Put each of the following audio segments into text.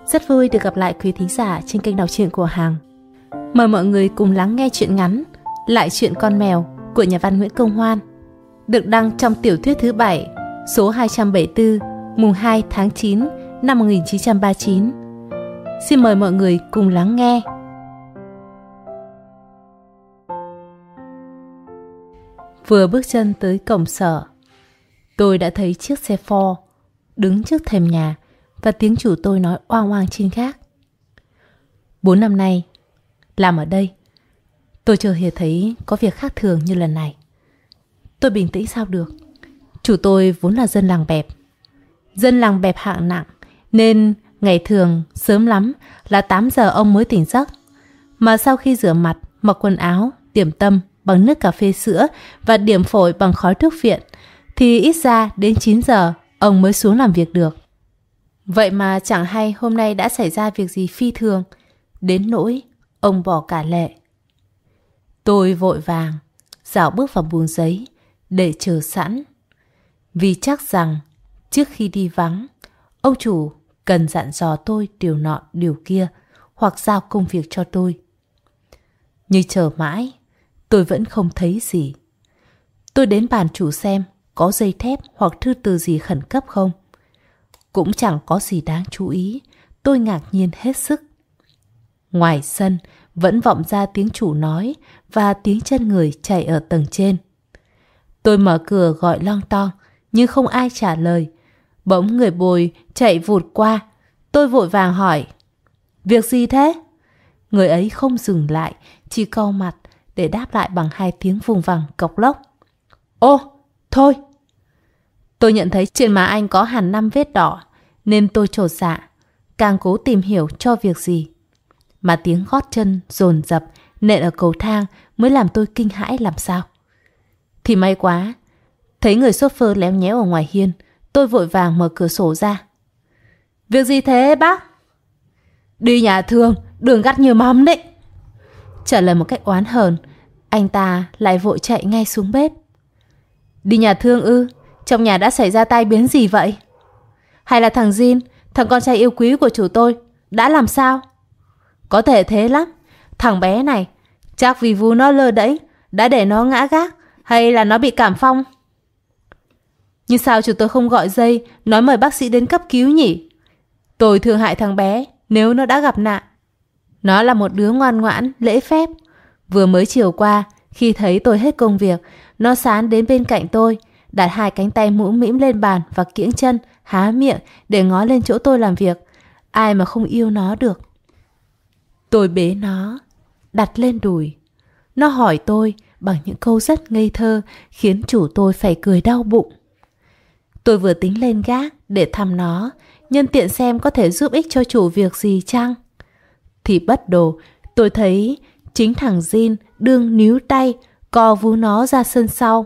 Rất vui được gặp lại quý thính giả trên kênh đọc truyện của Hằng. Mời mọi người cùng lắng nghe truyện ngắn Lại chuyện con mèo của nhà văn Nguyễn Công Hoan, được đăng trong tiểu thuyết thứ 7, số 274, mùng 2 tháng 9 năm 1939. Xin mời mọi người cùng lắng nghe. Vừa bước chân tới cổng sở, tôi đã thấy chiếc xe Ford đứng trước thềm nhà và tiếng chủ tôi nói oang oang trên gác. 4 năm nay làm ở đây, tôi chưa hề thấy có việc khác thường như lần này. Tôi bình tĩnh sao được. Chủ tôi vốn là dân làng bẹp hạng nặng, nên ngày thường sớm lắm là 8 giờ ông mới tỉnh giấc. Mà sau khi rửa mặt, mặc quần áo, điểm tâm bằng nước cà phê sữa và điểm phổi bằng khói thuốc viện, thì ít ra đến 9 giờ ông mới xuống làm việc được. Vậy mà chẳng hay hôm nay đã xảy ra việc gì phi thường, đến nỗi ông bỏ cả lệ. Tôi vội vàng dạo bước vào buồng giấy để chờ sẵn, vì chắc rằng trước khi đi vắng, ông chủ cần dặn dò tôi điều nọ điều kia hoặc giao công việc cho tôi. Nhưng chờ mãi, tôi vẫn không thấy gì. Tôi đến bàn chủ xem có dây thép hoặc thư từ gì khẩn cấp không. Cũng chẳng có gì đáng chú ý. Tôi ngạc nhiên hết sức. Ngoài sân vẫn vọng ra tiếng chủ nói và tiếng chân người chạy ở tầng trên. Tôi mở cửa gọi lon ton nhưng không ai trả lời. Bỗng người bồi chạy vụt qua. Tôi vội vàng hỏi: "Việc gì thế?" Người ấy không dừng lại, chỉ cau mặt để đáp lại bằng 2 tiếng vùng vằng cộc lốc: "Ô, thôi." Tôi nhận thấy trên má anh có hẳn 5 vết đỏ, nên tôi chột dạ, càng cố tìm hiểu cho việc gì. Mà tiếng gót chân dồn dập nện ở cầu thang mới làm tôi kinh hãi làm sao. Thì may quá, thấy người chauffeur léo nhéo ở ngoài hiên, tôi vội vàng mở cửa sổ ra. "Việc gì thế bác?" "Đi nhà thương, đường gắt như mắm đấy." Trả lời một cách oán hờn, anh ta lại vội chạy ngay xuống bếp. "Đi nhà thương ư? Trong nhà đã xảy ra tai biến gì vậy? Hay là thằng Jin, thằng con trai yêu quý của chủ tôi, đã làm sao?" "Có thể thế lắm. Thằng bé này, chắc vì vú nó lơ đễnh đã để nó ngã gác, hay là nó bị cảm phong." "Nhưng sao chủ tôi không gọi dây nói mời bác sĩ đến cấp cứu nhỉ? Tôi thương hại thằng bé nếu nó đã gặp nạn. Nó là một đứa ngoan ngoãn, lễ phép. Vừa mới chiều qua, khi thấy tôi hết công việc, nó sán đến bên cạnh tôi, đặt 2 cánh tay mũm mĩm lên bàn và kiễng chân, há miệng để ngó lên chỗ tôi làm việc. Ai mà không yêu nó được." Tôi bế nó, đặt lên đùi. Nó hỏi tôi bằng những câu rất ngây thơ, khiến chủ tôi phải cười đau bụng. Tôi vừa tính lên gác để thăm nó, nhân tiện xem có thể giúp ích cho chủ việc gì chăng, thì bất đồ tôi thấy chính thằng Jin đương níu tay co vú nó ra sân sau.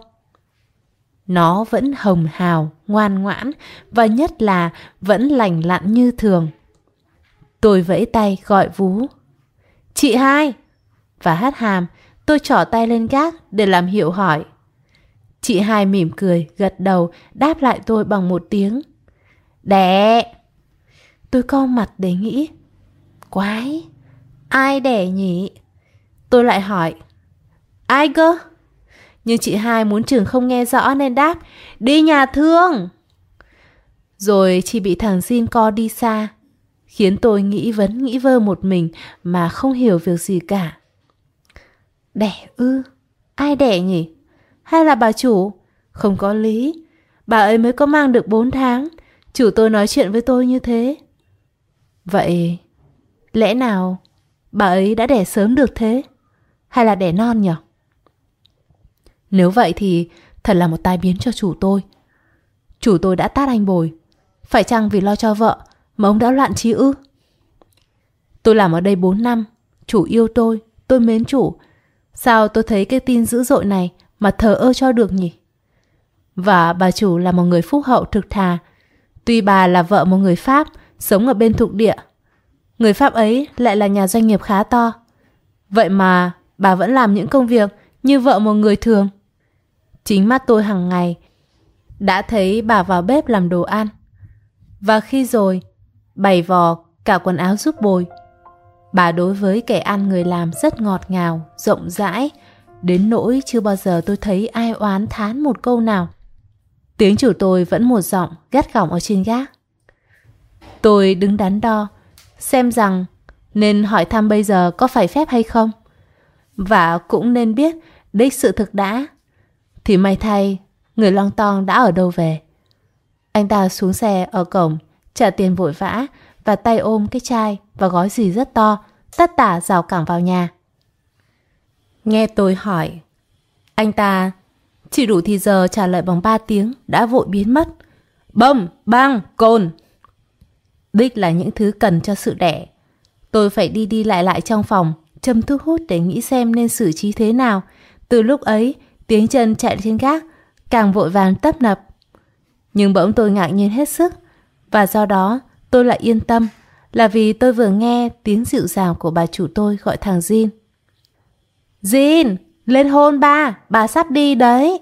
Nó vẫn hồng hào, ngoan ngoãn và nhất là vẫn lành lặn như thường. Tôi vẫy tay gọi vú: "Chị hai!" Và hất hàm, tôi trỏ tay lên gác để làm hiệu hỏi. Chị hai mỉm cười, gật đầu, đáp lại tôi bằng một tiếng: "Đẻ." Tôi cau mặt để nghĩ: quái, ai đẻ nhỉ? Tôi lại hỏi: "Ai cơ?" Nhưng chị hai muốn chừng không nghe rõ nên đáp: "Đi nhà thương." Rồi chị bị thằng Jin co đi xa, khiến tôi nghĩ vơ một mình mà không hiểu việc gì cả. Đẻ ư? Ai đẻ nhỉ? Hay là bà chủ? Không có lý. Bà ấy mới có mang được 4 tháng. Chủ tôi nói chuyện với tôi như thế. Vậy lẽ nào bà ấy đã đẻ sớm được thế? Hay là đẻ non nhỉ? Nếu vậy thì thật là một tai biến cho chủ tôi. Chủ tôi đã tát anh Bồi. Phải chăng vì lo cho vợ mà ông đã loạn trí ư? Tôi làm ở đây 4 năm. Chủ yêu tôi mến chủ. Sao tôi thấy cái tin dữ dội này mà thờ ơ cho được nhỉ? Và bà chủ là một người phúc hậu thực thà. Tuy bà là vợ một người Pháp sống ở bên thuộc địa, người Pháp ấy lại là nhà doanh nghiệp khá to. Vậy mà bà vẫn làm những công việc như vợ một người thường. Chính mắt tôi hàng ngày đã thấy bà vào bếp làm đồ ăn. Và khi rồi bày vò cả quần áo giúp bồi. Bà đối với kẻ ăn người làm rất ngọt ngào, rộng rãi, đến nỗi chưa bao giờ tôi thấy ai oán thán một câu nào. Tiếng chủ tôi vẫn một giọng, gắt gỏng ở trên gác. Tôi đứng đắn đo, xem rằng nên hỏi thăm bây giờ có phải phép hay không. Và cũng nên biết đích sự thực đã. Thì may thay, người Long Tong đã ở đâu về. Anh ta xuống xe ở cổng, trả tiền vội vã và tay ôm cái chai và gói gì rất to, tất tả rào cẳng vào nhà. Nghe tôi hỏi, anh ta chỉ đủ thì giờ trả lời bằng 3 tiếng đã vội biến mất. Bông, băng, cồn. Đích là những thứ cần cho sự đẻ. Tôi phải đi lại trong phòng, châm thuốc hút để nghĩ xem nên xử trí thế nào. Từ lúc ấy, tiếng chân chạy trên gác càng vội vàng tấp nập. Nhưng bỗng tôi ngạc nhiên hết sức, và do đó tôi lại yên tâm, là vì tôi vừa nghe tiếng dịu dàng của bà chủ tôi gọi thằng Jin. Jin, lên hôn bà sắp đi đấy.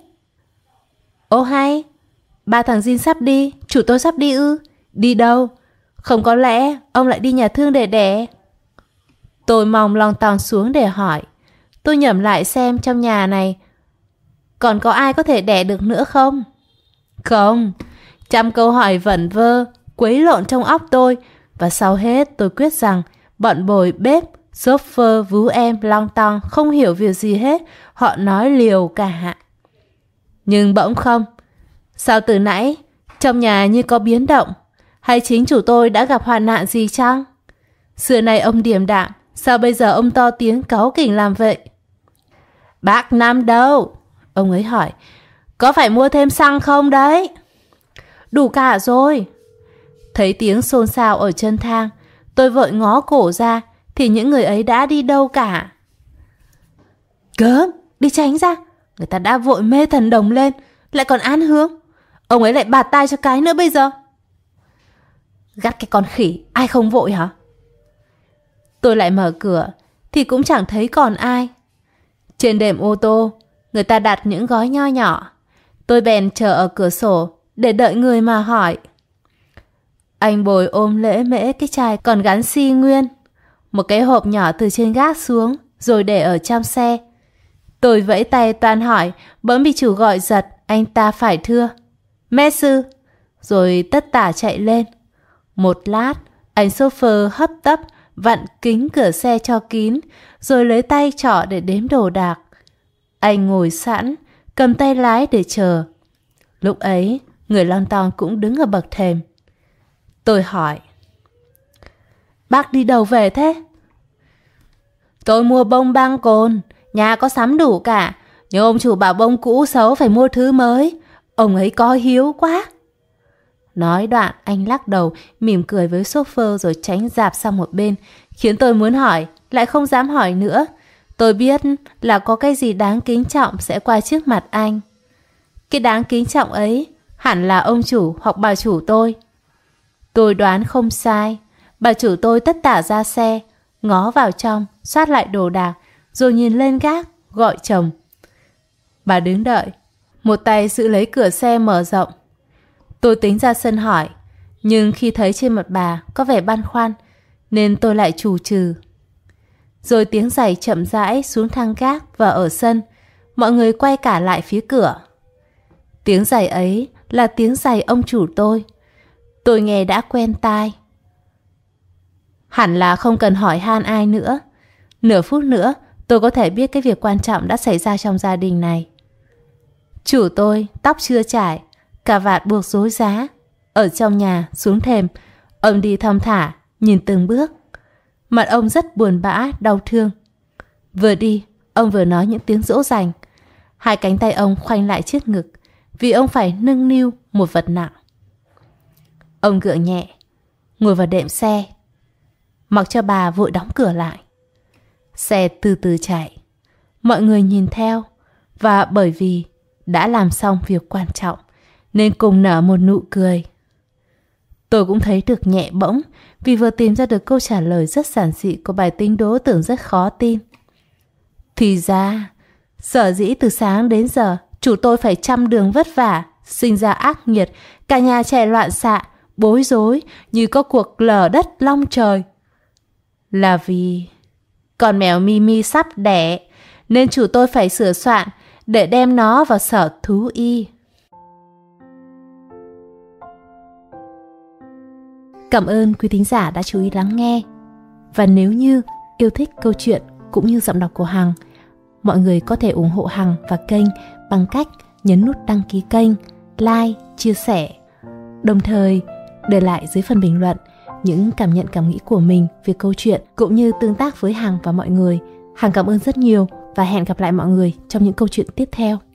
Ô hay, ba thằng Jin sắp đi, chủ tôi sắp đi ư? Đi đâu? Không có lẽ ông lại đi nhà thương để đẻ? Tôi mong lòng tòng xuống để hỏi. Tôi nhẩm lại xem trong nhà này còn có ai có thể đẻ được nữa không? Không, trăm câu hỏi vẩn vơ, quấy lộn trong óc tôi. Và sau hết tôi quyết rằng bọn bồi bếp, chauffeur, vú em, Long Tong không hiểu việc gì hết. Họ nói liều cả. Nhưng bỗng không. Sao từ nãy trong nhà như có biến động? Hay chính chủ tôi đã gặp hoạn nạn gì chăng? Xưa nay ông điềm đạm, sao bây giờ ông to tiếng cáu kỉnh làm vậy? Bác Năm đâu? Ông ấy hỏi. Có phải mua thêm xăng không đấy? Đủ cả rồi. Thấy tiếng xôn xao ở chân thang, tôi vội ngó cổ ra, thì những người ấy đã đi đâu cả. Gớm, đi tránh ra. Người ta đã vội mê thần đồng lên, lại còn An Hương. Ông ấy lại bạt tai cho cái nữa bây giờ. Gắt cái con khỉ, ai không vội hả? Tôi lại mở cửa, thì cũng chẳng thấy còn ai. Trên đệm ô tô, người ta đặt những gói nho nhỏ. Tôi bèn chờ ở cửa sổ để đợi người mà hỏi. Anh Bồi ôm lễ mễ cái chai còn gắn xi nguyên, một cái hộp nhỏ từ trên gác xuống, rồi để ở trong xe. Tôi vẫy tay toan hỏi, bỗng bị chủ gọi giật. Anh ta phải thưa mẹ sư, rồi tất tả chạy lên. Một lát, anh chauffeur hấp tấp vặn kính cửa xe cho kín, rồi lấy tay trỏ để đếm đồ đạc. Anh ngồi sẵn, cầm tay lái để chờ. Lúc ấy, người Long Tong cũng đứng ở bậc thềm. Tôi hỏi, bác đi đâu về thế? Tôi mua bông băng cồn, nhà có sắm đủ cả, nhưng ông chủ bảo bông cũ xấu phải mua thứ mới. Ông ấy có hiếu quá. Nói đoạn anh lắc đầu, mỉm cười với chauffeur rồi tránh dạp sang một bên, khiến tôi muốn hỏi, lại không dám hỏi nữa. Tôi biết là có cái gì đáng kính trọng sẽ qua trước mặt anh. Cái đáng kính trọng ấy hẳn là ông chủ hoặc bà chủ tôi. Tôi đoán không sai. Bà chủ tôi tất tả ra xe, ngó vào trong, soát lại đồ đạc, rồi nhìn lên gác, gọi chồng. Bà đứng đợi, một tay giữ lấy cửa xe mở rộng. Tôi tính ra sân hỏi, nhưng khi thấy trên mặt bà có vẻ băn khoăn, nên tôi lại trù trừ. Rồi tiếng giày chậm rãi xuống thang gác và ở sân, mọi người quay cả lại phía cửa. Tiếng giày ấy là tiếng giày ông chủ tôi. Tôi nghe đã quen tai. Hẳn là không cần hỏi han ai nữa. Nửa phút nữa tôi có thể biết cái việc quan trọng đã xảy ra trong gia đình này. Chủ tôi tóc chưa chải, cà vạt buộc rối rá, ở trong nhà xuống thềm. Ông đi thong thả, nhìn từng bước. Mặt ông rất buồn bã, đau thương. Vừa đi, ông vừa nói những tiếng dỗ dành. Hai cánh tay ông khoanh lại trước ngực, vì ông phải nâng niu một vật nặng. Ông gượng nhẹ, ngồi vào đệm xe, mặc cho bà vội đóng cửa lại. Xe từ từ chạy. Mọi người nhìn theo, và bởi vì đã làm xong việc quan trọng, nên cùng nở một nụ cười. Tôi cũng thấy được nhẹ bỗng, vì vừa tìm ra được câu trả lời rất giản dị của bài tính đố tưởng rất khó tin. Thì ra, sở dĩ từ sáng đến giờ chủ tôi phải trăm đường vất vả, sinh ra ác nghiệt, cả nhà chạy loạn xạ, bối rối như có cuộc lở đất long trời. Là vì con mèo Mimi sắp đẻ, nên chủ tôi phải sửa soạn để đem nó vào sở thú y. Cảm ơn quý thính giả đã chú ý lắng nghe. Và nếu như yêu thích câu chuyện cũng như giọng đọc của Hằng, mọi người có thể ủng hộ Hằng và kênh bằng cách nhấn nút đăng ký kênh, like, chia sẻ. Đồng thời, để lại dưới phần bình luận những cảm nhận cảm nghĩ của mình về câu chuyện cũng như tương tác với Hằng và mọi người. Hằng cảm ơn rất nhiều và hẹn gặp lại mọi người trong những câu chuyện tiếp theo.